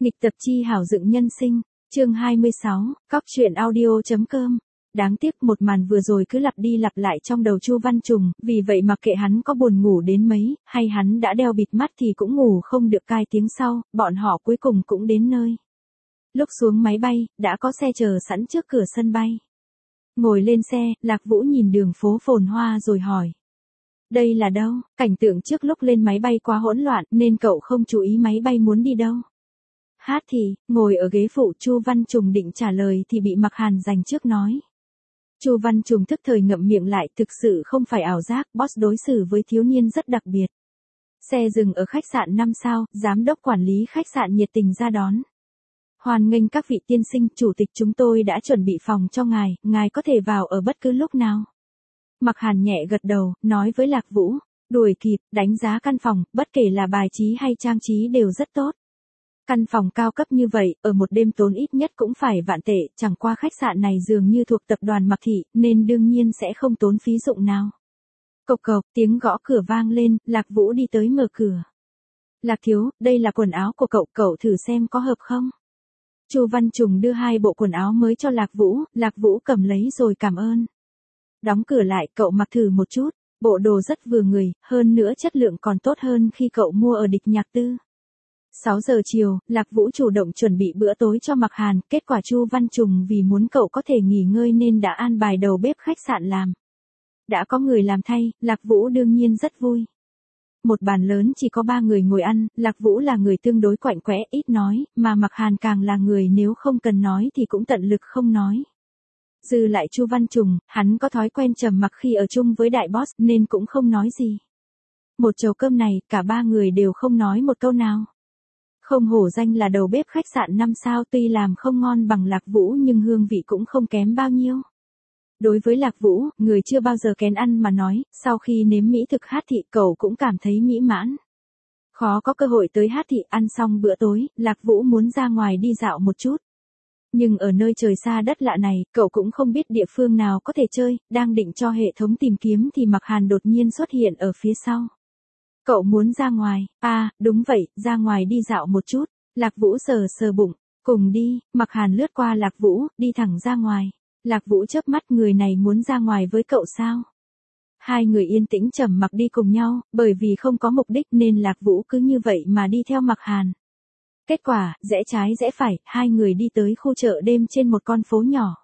Nghịch tập chi hảo dựng nhân sinh, chương 26, cóc truyện audio.com. Đáng tiếc một màn vừa rồi cứ lặp đi lặp lại trong đầu Chu Văn Trùng, vì vậy mặc kệ hắn có buồn ngủ đến mấy, hay hắn đã đeo bịt mắt thì cũng ngủ không được. Cai tiếng sau, bọn họ cuối cùng cũng đến nơi. Lúc xuống máy bay, đã có xe chờ sẵn trước cửa sân bay. Ngồi lên xe, Lạc Vũ nhìn đường phố phồn hoa rồi hỏi. Đây là đâu? Cảnh tượng trước lúc lên máy bay quá hỗn loạn nên cậu không chú ý máy bay muốn đi đâu. Hát thì, ngồi ở ghế phụ. Chu Văn Trùng định trả lời thì bị Mạc Hàn giành trước nói. Chu Văn Trùng thức thời ngậm miệng lại, thực sự không phải ảo giác, boss đối xử với thiếu niên rất đặc biệt. Xe dừng ở khách sạn 5 sao, giám đốc quản lý khách sạn nhiệt tình ra đón. Hoan nghênh các vị tiên sinh, chủ tịch chúng tôi đã chuẩn bị phòng cho ngài có thể vào ở bất cứ lúc nào. Mạc Hàn nhẹ gật đầu, nói với Lạc Vũ, đuổi kịp, đánh giá căn phòng, bất kể là bài trí hay trang trí đều rất tốt. Căn phòng cao cấp như vậy, ở một đêm tốn ít nhất cũng phải vạn tệ, chẳng qua khách sạn này dường như thuộc tập đoàn Mạc Thị, nên đương nhiên sẽ không tốn phí dụng nào. Cộc cộc, tiếng gõ cửa vang lên, Lạc Vũ đi tới mở cửa. Lạc thiếu, đây là quần áo của cậu thử xem có hợp không? Chu Văn Trùng đưa 2 bộ quần áo mới cho Lạc Vũ cầm lấy rồi cảm ơn. Đóng cửa lại, cậu mặc thử một chút, bộ đồ rất vừa người, hơn nữa chất lượng còn tốt hơn khi cậu mua ở Địch Nhạc Tư. 6 giờ chiều, Lạc Vũ chủ động chuẩn bị bữa tối cho Mạc Hàn, kết quả Chu Văn Trùng vì muốn cậu có thể nghỉ ngơi nên đã an bài đầu bếp khách sạn làm. Đã có người làm thay, Lạc Vũ đương nhiên rất vui. Một bàn lớn chỉ có 3 người ngồi ăn, Lạc Vũ là người tương đối quạnh quẽ, ít nói, mà Mạc Hàn càng là người nếu không cần nói thì cũng tận lực không nói. Dư lại Chu Văn Trùng, hắn có thói quen trầm mặc khi ở chung với đại boss nên cũng không nói gì. Một chầu cơm này, cả 3 người đều không nói một câu nào. Không hổ danh là đầu bếp khách sạn 5 sao, tuy làm không ngon bằng Lạc Vũ nhưng hương vị cũng không kém bao nhiêu. Đối với Lạc Vũ, người chưa bao giờ kén ăn mà nói, sau khi nếm mỹ thực Hát Thị cậu cũng cảm thấy mỹ mãn. Khó có cơ hội tới Hát Thị. Ăn xong bữa tối, Lạc Vũ muốn ra ngoài đi dạo một chút. Nhưng ở nơi trời xa đất lạ này, cậu cũng không biết địa phương nào có thể chơi, đang định cho hệ thống tìm kiếm thì Mạc Hàn đột nhiên xuất hiện ở phía sau. Cậu muốn ra ngoài, đúng vậy, ra ngoài đi dạo một chút. Lạc Vũ sờ bụng, cùng đi. Mạc Hàn lướt qua Lạc Vũ, đi thẳng ra ngoài. Lạc Vũ chớp mắt, người này muốn ra ngoài với cậu sao? Hai người yên tĩnh trầm mặc đi cùng nhau, bởi vì không có mục đích nên Lạc Vũ cứ như vậy mà đi theo Mạc Hàn. Kết quả, rẽ trái rẽ phải, hai người đi tới khu chợ đêm trên một con phố nhỏ.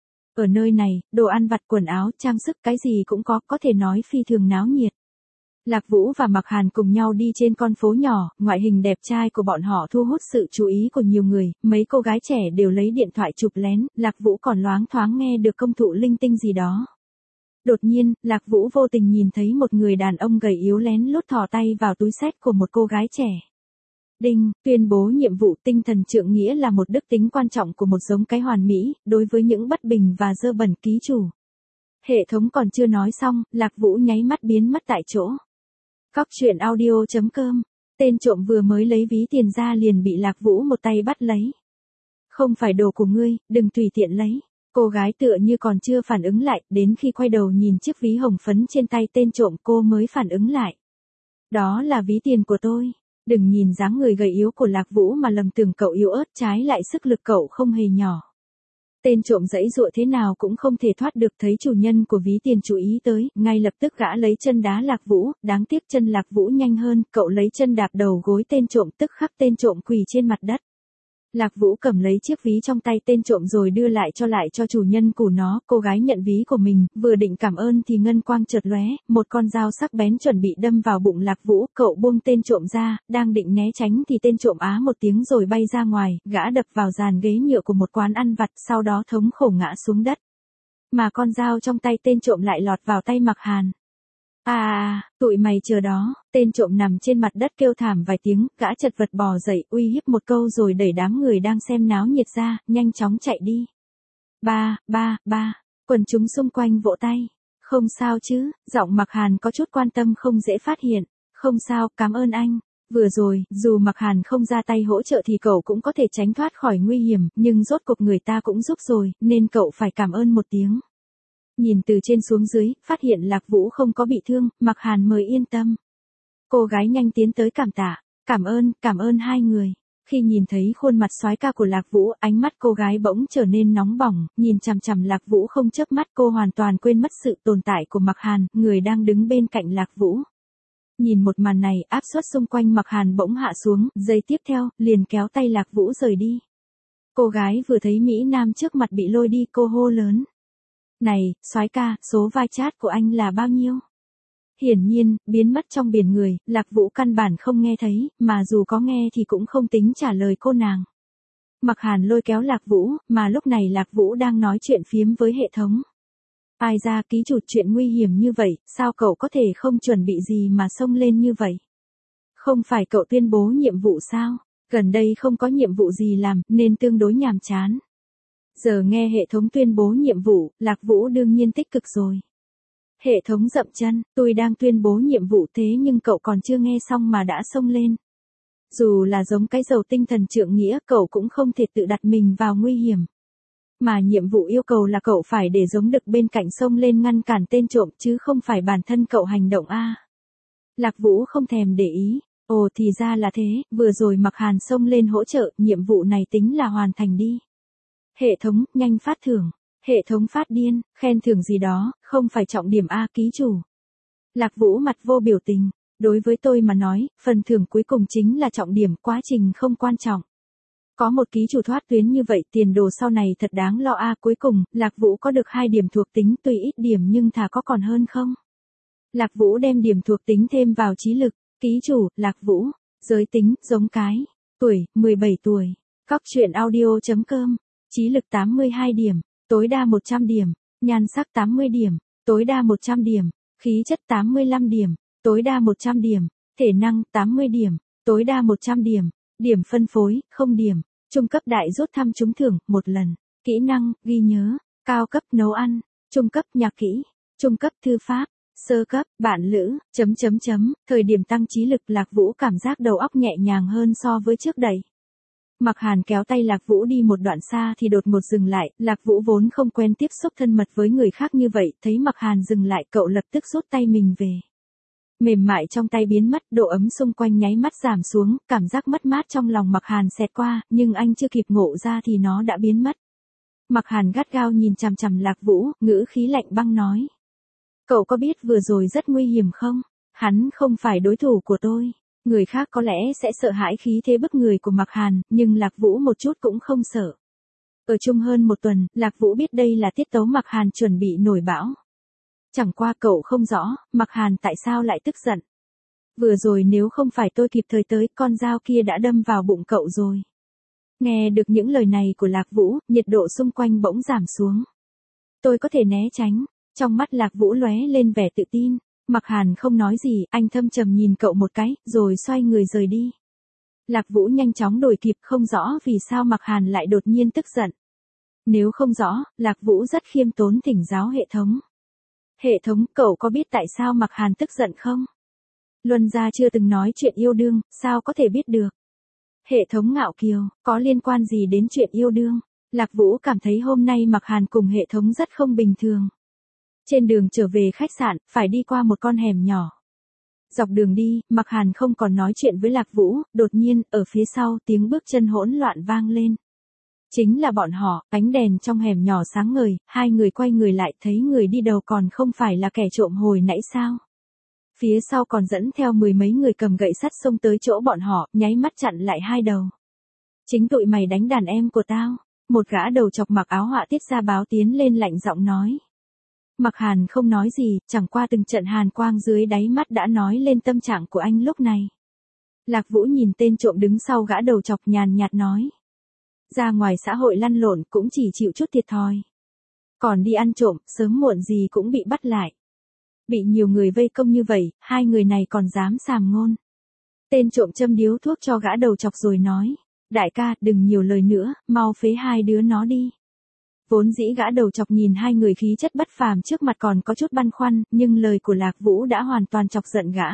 Ở nơi này, đồ ăn vặt, quần áo, trang sức, cái gì cũng có thể nói phi thường náo nhiệt. Lạc Vũ và Mạc Hàn cùng nhau đi trên con phố nhỏ, ngoại hình đẹp trai của bọn họ thu hút sự chú ý của nhiều người, mấy cô gái trẻ đều lấy điện thoại chụp lén, Lạc Vũ còn loáng thoáng nghe được công thụ linh tinh gì đó. Đột nhiên, Lạc Vũ vô tình nhìn thấy một người đàn ông gầy yếu lén lút thò tay vào túi xách của một cô gái trẻ. Đinh, tuyên bố nhiệm vụ. Tinh thần trượng nghĩa là một đức tính quan trọng của một giống cái hoàn mỹ, đối với những bất bình và dơ bẩn. Ký chủ. Hệ thống còn chưa nói xong, Lạc Vũ nháy mắt biến mất tại chỗ. Cóc truyện audio.com. Tên trộm vừa mới lấy ví tiền ra liền bị Lạc Vũ một tay bắt lấy. Không phải đồ của ngươi, đừng tùy tiện lấy. Cô gái tựa như còn chưa phản ứng lại, đến khi quay đầu nhìn chiếc ví hồng phấn trên tay tên trộm cô mới phản ứng lại. Đó là ví tiền của tôi. Đừng nhìn dáng người gầy yếu của Lạc Vũ mà lầm tưởng cậu yếu ớt, trái lại sức lực cậu không hề nhỏ. Tên trộm giãy giụa thế nào cũng không thể thoát được, thấy chủ nhân của ví tiền chú ý tới, ngay lập tức gã lấy chân đá Lạc Vũ, đáng tiếc chân Lạc Vũ nhanh hơn, cậu lấy chân đạp đầu gối tên trộm, tức khắc tên trộm quỳ trên mặt đất. Lạc Vũ cầm lấy chiếc ví trong tay tên trộm rồi đưa lại cho chủ nhân của nó, cô gái nhận ví của mình, vừa định cảm ơn thì ngân quang chợt lóe, một con dao sắc bén chuẩn bị đâm vào bụng Lạc Vũ, cậu buông tên trộm ra, đang định né tránh thì tên trộm á một tiếng rồi bay ra ngoài, gã đập vào dàn ghế nhựa của một quán ăn vặt, sau đó thống khổ ngã xuống đất. Mà con dao trong tay tên trộm lại lọt vào tay Mạc Hàn. Tụi mày chờ đó. Tên trộm nằm trên mặt đất kêu thảm vài tiếng, gã chật vật bò dậy, uy hiếp một câu rồi đẩy đám người đang xem náo nhiệt ra, nhanh chóng chạy đi. Quần chúng xung quanh vỗ tay. Không sao chứ? Giọng Mạc Hàn có chút quan tâm không dễ phát hiện. Không sao, cảm ơn anh. Vừa rồi, dù Mạc Hàn không ra tay hỗ trợ thì cậu cũng có thể tránh thoát khỏi nguy hiểm, nhưng rốt cuộc người ta cũng giúp rồi, nên cậu phải cảm ơn một tiếng. Nhìn từ trên xuống dưới, phát hiện Lạc Vũ không có bị thương, Mạc Hàn mới yên tâm. Cô gái nhanh tiến tới cảm tạ. Cảm ơn hai người. Khi nhìn thấy khuôn mặt soái ca của Lạc Vũ, ánh mắt cô gái bỗng trở nên nóng bỏng, nhìn chằm chằm Lạc Vũ không chớp mắt, cô hoàn toàn quên mất sự tồn tại của Mạc Hàn, người đang đứng bên cạnh Lạc Vũ. Nhìn một màn này, áp suất xung quanh Mạc Hàn bỗng hạ xuống, giây tiếp theo, liền kéo tay Lạc Vũ rời đi. Cô gái vừa thấy Mỹ Nam trước mặt bị lôi đi, cô hô lớn. Này, soái ca, số vai chat của anh là bao nhiêu? Hiển nhiên, biến mất trong biển người, Lạc Vũ căn bản không nghe thấy, mà dù có nghe thì cũng không tính trả lời cô nàng. Mạc Hàn lôi kéo Lạc Vũ, mà lúc này Lạc Vũ đang nói chuyện phiếm với hệ thống. Ai ra ký chủ, chuyện nguy hiểm như vậy, sao cậu có thể không chuẩn bị gì mà xông lên như vậy? Không phải cậu tuyên bố nhiệm vụ sao? Gần đây không có nhiệm vụ gì làm, nên tương đối nhàm chán. Giờ nghe hệ thống tuyên bố nhiệm vụ, Lạc Vũ đương nhiên tích cực rồi. Hệ thống dậm chân, tôi đang tuyên bố nhiệm vụ thế nhưng cậu còn chưa nghe xong mà đã xông lên. Dù là giống cái dầu tinh thần trượng nghĩa, cậu cũng không thể tự đặt mình vào nguy hiểm. Mà nhiệm vụ yêu cầu là cậu phải để giống đực bên cạnh xông lên ngăn cản tên trộm chứ không phải bản thân cậu hành động a. Lạc Vũ không thèm để ý. Ồ thì ra là thế, vừa rồi Mạc Hàn xông lên hỗ trợ, nhiệm vụ này tính là hoàn thành đi. Hệ thống, nhanh phát thưởng. Hệ thống phát điên, khen thưởng gì đó, không phải trọng điểm a ký chủ. Lạc Vũ mặt vô biểu tình, đối với tôi mà nói, phần thưởng cuối cùng chính là trọng điểm, quá trình không quan trọng. Có một ký chủ thoát tuyến như vậy, tiền đồ sau này thật đáng lo a. Cuối cùng, Lạc Vũ có được 2 điểm thuộc tính, tuy ít điểm nhưng thà có còn hơn không. Lạc Vũ đem điểm thuộc tính thêm vào trí lực. Ký chủ, Lạc Vũ. Giới tính, giống cái. Tuổi, 17 tuổi. Cóc truyện audio.com. Trí lực 82 điểm. Tối đa 100 điểm. Nhan sắc 80 điểm. Tối đa 100 điểm. Khí chất 85 điểm. Tối đa 100 điểm. Thể năng 80 điểm. Tối đa 100 điểm. Điểm phân phối, 0 điểm. Trung cấp đại rút thăm trúng thưởng, 1 lần. Kỹ năng, ghi nhớ. Cao cấp nấu ăn. Trung cấp nhạc kỹ. Trung cấp thư pháp. Sơ cấp, bạn lữ, ... Thời điểm tăng trí lực, Lạc Vũ cảm giác đầu óc nhẹ nhàng hơn so với trước đây. Mạc Hàn kéo tay Lạc Vũ đi một đoạn xa thì đột ngột dừng lại, Lạc Vũ vốn không quen tiếp xúc thân mật với người khác như vậy, thấy Mạc Hàn dừng lại, cậu lập tức rút tay mình về. Mềm mại trong tay biến mất, độ ấm xung quanh nháy mắt giảm xuống, cảm giác mất mát trong lòng Mạc Hàn xẹt qua, nhưng anh chưa kịp ngộ ra thì nó đã biến mất. Mạc Hàn gắt gao nhìn chằm chằm Lạc Vũ, ngữ khí lạnh băng nói. Cậu có biết vừa rồi rất nguy hiểm không? Hắn không phải đối thủ của tôi. Người khác có lẽ sẽ sợ hãi khí thế bức người của Mạc Hàn, nhưng Lạc Vũ một chút cũng không sợ. Ở chung hơn 1 tuần, Lạc Vũ biết đây là tiết tấu Mạc Hàn chuẩn bị nổi bão. Chẳng qua cậu không rõ, Mạc Hàn tại sao lại tức giận. Vừa rồi nếu không phải tôi kịp thời tới, con dao kia đã đâm vào bụng cậu rồi. Nghe được những lời này của Lạc Vũ, nhiệt độ xung quanh bỗng giảm xuống. Tôi có thể né tránh. Trong mắt Lạc Vũ lóe lên vẻ tự tin. Mạc Hàn không nói gì, anh thâm trầm nhìn cậu một cái, rồi xoay người rời đi. Lạc Vũ nhanh chóng đuổi kịp, không rõ vì sao Mạc Hàn lại đột nhiên tức giận. Nếu không rõ, Lạc Vũ rất khiêm tốn thỉnh giáo hệ thống. Hệ thống, cậu có biết tại sao Mạc Hàn tức giận không? Luân gia chưa từng nói chuyện yêu đương, sao có thể biết được? Hệ thống ngạo kiều, có liên quan gì đến chuyện yêu đương? Lạc Vũ cảm thấy hôm nay Mạc Hàn cùng hệ thống rất không bình thường. Trên đường trở về khách sạn, phải đi qua một con hẻm nhỏ. Dọc đường đi, Mạc Hàn không còn nói chuyện với Lạc Vũ, đột nhiên, ở phía sau, tiếng bước chân hỗn loạn vang lên. Chính là bọn họ, ánh đèn trong hẻm nhỏ sáng ngời, 2 người quay người lại thấy người đi đầu còn không phải là kẻ trộm hồi nãy sao. Phía sau còn dẫn theo 10 mấy người cầm gậy sắt xông tới chỗ bọn họ, nháy mắt chặn lại 2 đầu. Chính tụi mày đánh đàn em của tao. Một gã đầu chọc mặc áo họa tiết ra báo tiến lên lạnh giọng nói. Mạc Hàn không nói gì, chẳng qua từng trận hàn quang dưới đáy mắt đã nói lên tâm trạng của anh lúc này. Lạc Vũ nhìn tên trộm đứng sau gã đầu chọc nhàn nhạt nói. Ra ngoài xã hội lăn lộn cũng chỉ chịu chút thiệt thòi. Còn đi ăn trộm, sớm muộn gì cũng bị bắt lại. Bị nhiều người vây công như vậy, 2 người này còn dám sàm ngôn. Tên trộm châm điếu thuốc cho gã đầu chọc rồi nói. Đại ca, đừng nhiều lời nữa, mau phế 2 đứa nó đi. Vốn dĩ gã đầu chọc nhìn 2 người khí chất bất phàm trước mặt còn có chút băn khoăn, nhưng lời của Lạc Vũ đã hoàn toàn chọc giận gã.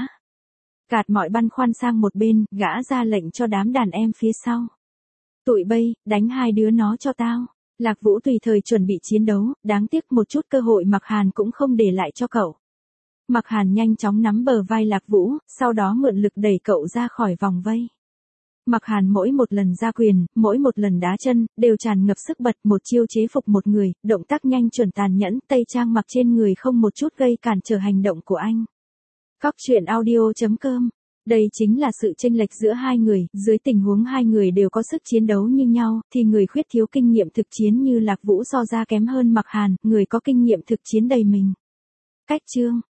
Gạt mọi băn khoăn sang một bên, gã ra lệnh cho đám đàn em phía sau. Tụi bay, đánh 2 đứa nó cho tao. Lạc Vũ tùy thời chuẩn bị chiến đấu, đáng tiếc một chút cơ hội Mạc Hàn cũng không để lại cho cậu. Mạc Hàn nhanh chóng nắm bờ vai Lạc Vũ, sau đó mượn lực đẩy cậu ra khỏi vòng vây. Mặc Hàn mỗi một lần ra quyền, mỗi một lần đá chân, đều tràn ngập sức bật, một chiêu chế phục một người, động tác nhanh chuẩn tàn nhẫn, tây trang mặc trên người không một chút gây cản trở hành động của anh. Cóc truyện audio.com. Đây chính là sự chênh lệch giữa hai người, dưới tình huống hai người đều có sức chiến đấu như nhau, thì người khuyết thiếu kinh nghiệm thực chiến như Lạc Vũ so ra kém hơn Mặc Hàn, người có kinh nghiệm thực chiến đầy mình. Cách chương